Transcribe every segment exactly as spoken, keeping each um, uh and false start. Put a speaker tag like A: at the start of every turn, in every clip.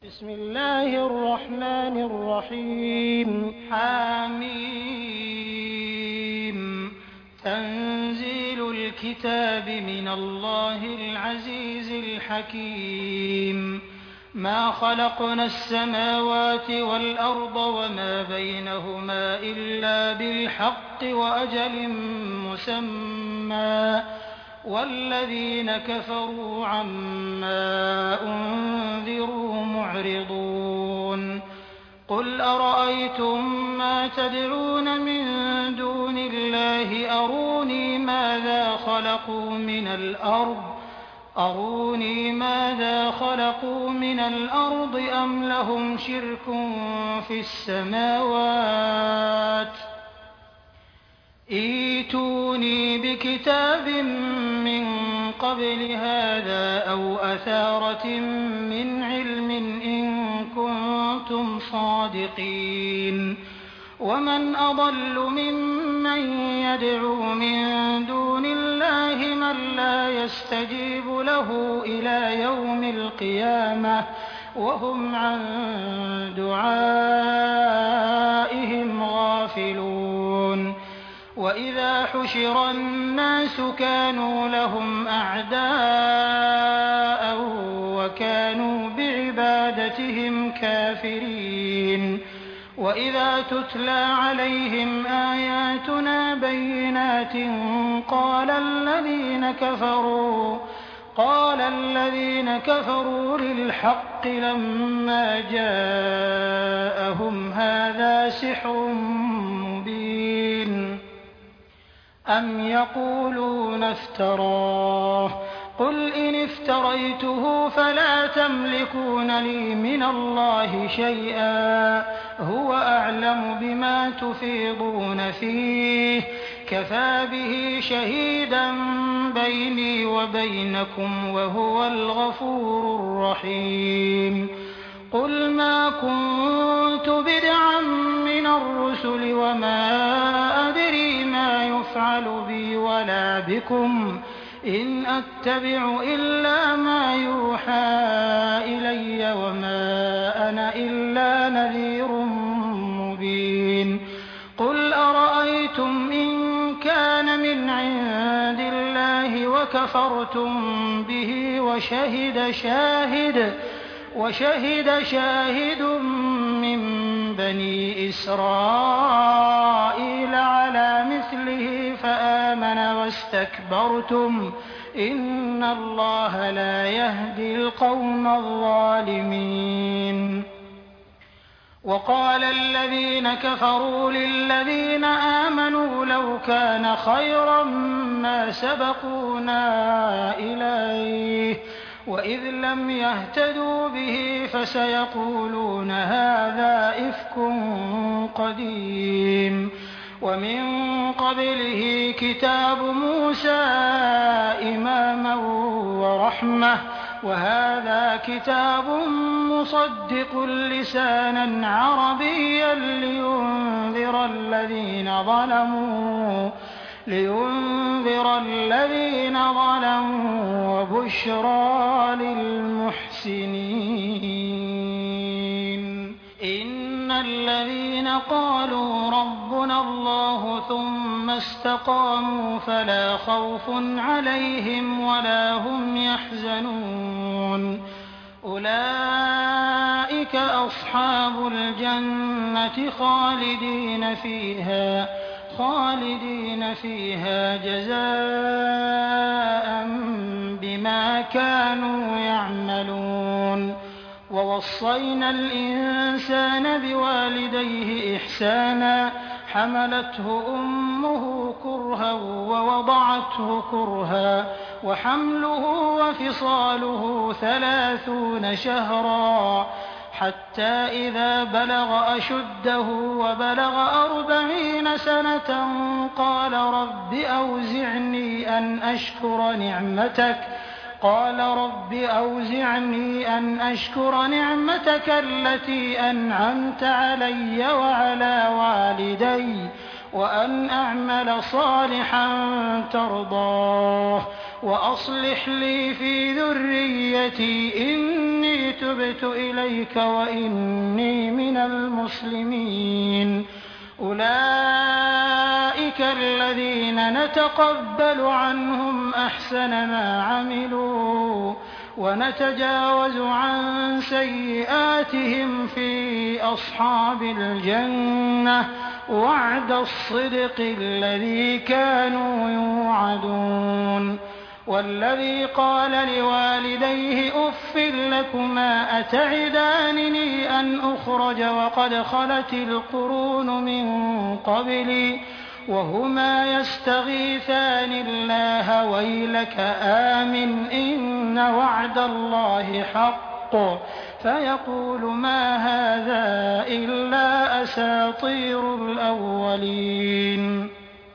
A: بسم الله الرحمن الرحيم
B: حميم تنزيل الكتاب من الله العزيز الحكيم ما خلقنا السماوات والأرض وما بينهما إلا بالحق وأجل مسمى والذين كفروا عما أنذروا معرضون قل أرأيتم ما تدعون من دون الله أروني ماذا خلقوا من الأرض أروني ماذا خلقوا من الأرض أم لهم شرك في السماوات ائتوني بكتاب من قبل هذا أو أثارة من علم إن كنتم صادقين ومن أضل ممن يدعو من دون الله من لا يستجيب له إلى يوم القيامة وهم عن دعائهم غافلون وإذا حشر الناس كانوا لهم أعداء وكانوا بعبادتهم كافرين وإذا تتلى عليهم آياتنا بينات قال الذين كفروا قال الذين كفروا للحق لما جاءهم هذا سحر مبين أم يقولون افتراه قل إن افتريته فلا تملكون لي من الله شيئا هو أعلم بما تفيضون فيه كفى به شهيدا بيني وبينكم وهو الغفور الرحيم قل ما كنت بدعا من الرسل وما أدري ما يفعل بي ولا بكم إن أتبع إلا ما يوحى إلي وما أنا إلا نذير مبين قل أرأيتم إن كان من عند الله وكفرتم به وشهد شاهد وشهد شاهد من بني إسرائيل على مثله فآمن واستكبرتم إن الله لا يهدي القوم الظالمين وقال الذين كفروا للذين آمنوا لو كان خيرا ما سبقونا إليه وإذ لم يهتدوا به فسيقولون هذا إفك قديم ومن قبله كتاب موسى إماما ورحمة وهذا كتاب مصدق لسانا عربيا لينذر الذين ظلموا لينذر الذين ظلموا وبشرى للمحسنين إن الذين قالوا ربنا الله ثم استقاموا فلا خوف عليهم ولا هم يحزنون أولئك أصحاب الجنة خالدين فيها خالدين فيها جزاء بما كانوا يعملون ووصينا الإنسان بوالديه إحسانا حملته أمه كرها ووضعته كرها وحمله وفصاله ثلاثون شهرا حتى إذا بلغ أشده وبلغ أربعين سنة قال رب أوزعني أن أشكر نعمتك قال رب أوزعني أن أشكر نعمتك التي أنعمت علي وعلى والدي وأن أعمل صالحا ترضاه وأصلح لي في ذريتي إني تبت إليك وإني من المسلمين. أولئك الذين نتقبل عنهم أحسن ما عملوا ونتجاوز عن سيئاتهم في أصحاب الجنة وعد الصدق الذي كانوا يوعدون. والذي قال لوالديه أف لكما أتعدانني أن أخرج وقد خلت القرون من قبلي وهما يستغيثان الله ويلك آمن إن وعد الله حق فيقول ما هذا إلا أساطير الأولين.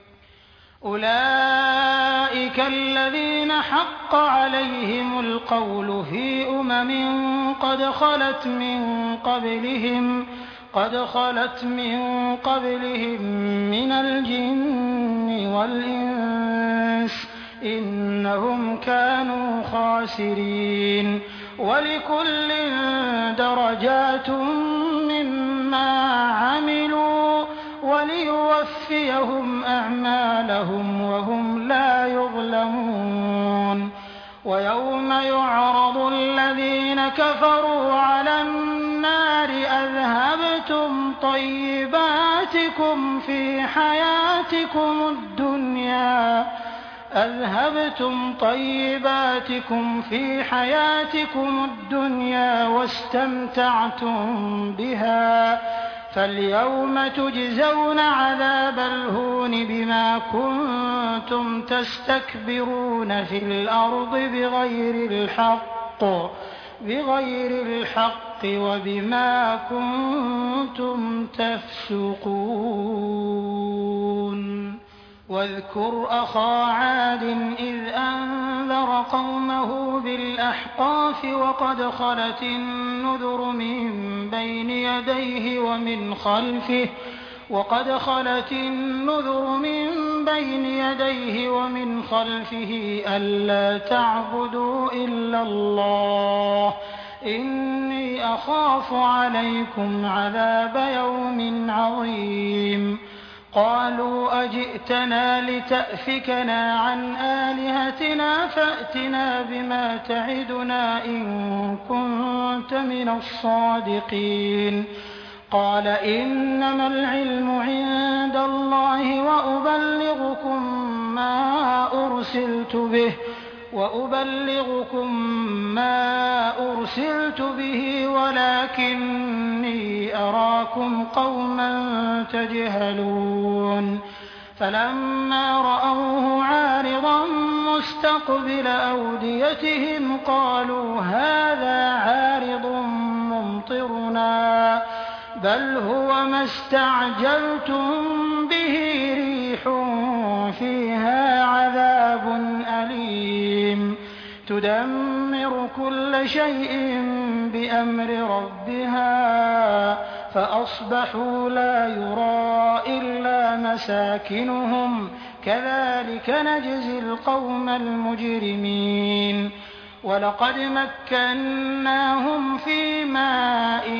B: أولئك الذين حق عليهم القول في أمم قد خلت من قبلهم قد خلت من قبلهم من الجن والإنس إنهم كانوا خاسرين. ولكل درجات مما عملوا وليوفيهم أعمالهم وهم لا يظلمون. ويوم يعرض الذين كفروا على النار أذهبتم طيباتكم في حياتكم الدنيا أذهبتم طيباتكم في حياتكم الدنيا واستمتعتم بها فاليوم تجزون عذاب الهون بما كنتم تستكبرون في الأرض بغير الحق بغير الحق وبما كنتم تفسقون. واذكر أخا عاد إذ أنذر قومه بالأحقاف وقد خلت النذر من بين يديه ومن خلفه وقد خلت النذر من بين يديه ومن خلفه ألا تعبدوا إلا الله إني أخاف عليكم عذاب يوم عظيم. قالوا أجئتنا لتأفكنا عن آلهتنا فأتنا بما تعدنا إن كنت من الصادقين. قال إنما العلم عند الله وأبلغكم ما أرسلت به وأبلغكم ما أرسلت به ولكني أراكم قوما تجهلون. فلما رأوه عارضا مستقبل أوديتهم قالوا هذا عارض ممطرنا بل هو ما استعجلتم به ريح فيها عذاب أليم تدمر كل شيء بأمر ربها فأصبحوا لا يرى إلا مساكنهم كذلك نجزي القوم المجرمين. ولقد مكناهم في ماء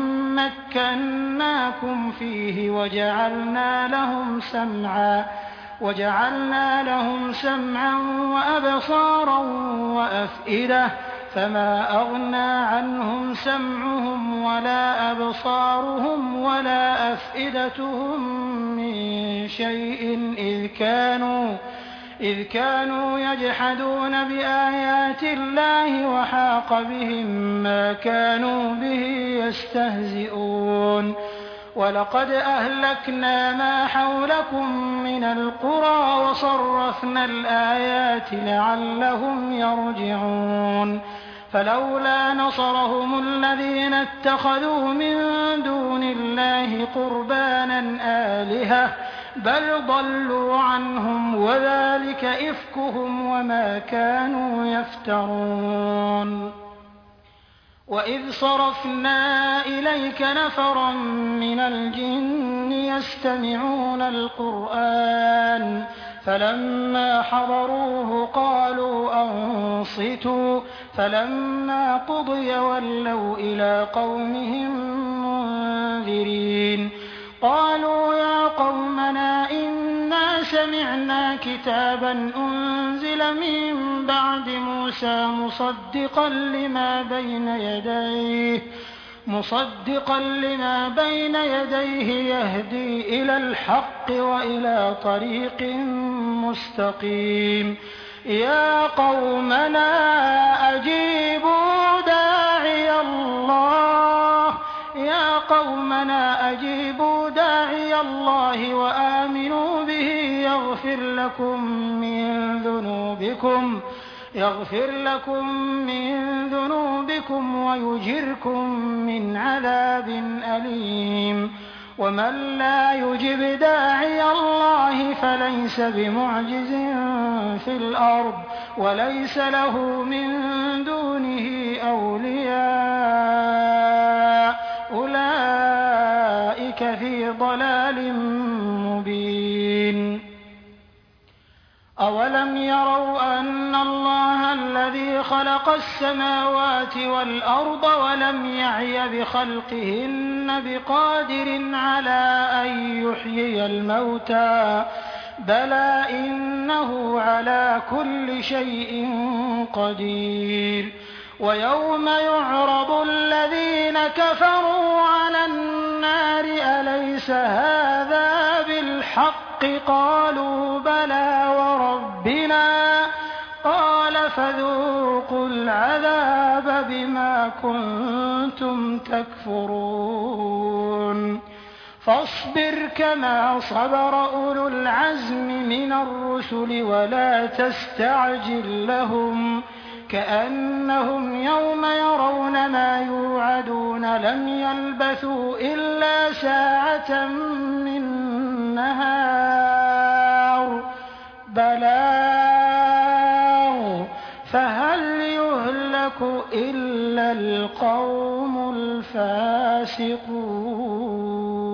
B: مكناكم فيه وجعلنا لهم سمعا وجعلنا لهم سمعا وأبصارا وأفئدة فما أغنى عنهم سمعهم ولا أبصارهم ولا أفئدتهم من شيء إذ كانوا إذ كانوا يجحدون بآيات الله وحاق بهم ما كانوا به يستهزئون. ولقد أهلكنا ما حولكم من القرى وصرفنا الآيات لعلهم يرجعون. فلولا نصرهم الذين اتخذوا من دون الله قربانا آلهة بل ضلوا عنهم وذلك إفكهم وما كانوا يفترون. وإذ صرفنا إليك نفرا من الجن يستمعون القرآن فلما حضروه قالوا أنصتوا فلما قضي ولوا إلى قومهم منذرين قالوا يا قومنا إنا سمعنا كتابا أنزل من بعد موسى مصدقا لما بين يديه مصدقا لما بين يديه يهدي إلى الحق وإلى طريق مستقيم يا قومنا أجيبوا داعي الله يا قومنا أجيبوا داعي الله وآمنوا به يغفر لكم من ذنوبكم يغفر لكم من ذنوبكم ويجركم من عذاب أليم ومن لا يجب داعي الله فليس بمعجز في الأرض وليس له من دونه أولياء أولئك في ضلال مبين أولم يروا أن الله الذي خلق السماوات والأرض ولم يعي بخلقهن بقادر على أن يحيي الموتى بلى إنه على كل شيء قدير ويوم يعرض الذين كفروا على النار أليس هذا بالحق قالوا بلى وربنا قال فذوقوا العذاب بما كنتم تكفرون فاصبر كما صبر أولو العزم من الرسل ولا تستعجل لهم كأنهم يوم يرون ما يوعدون لم يلبثوا إلا ساعة من نهار بلاغ فهل يهلك إلا القوم الفاسقون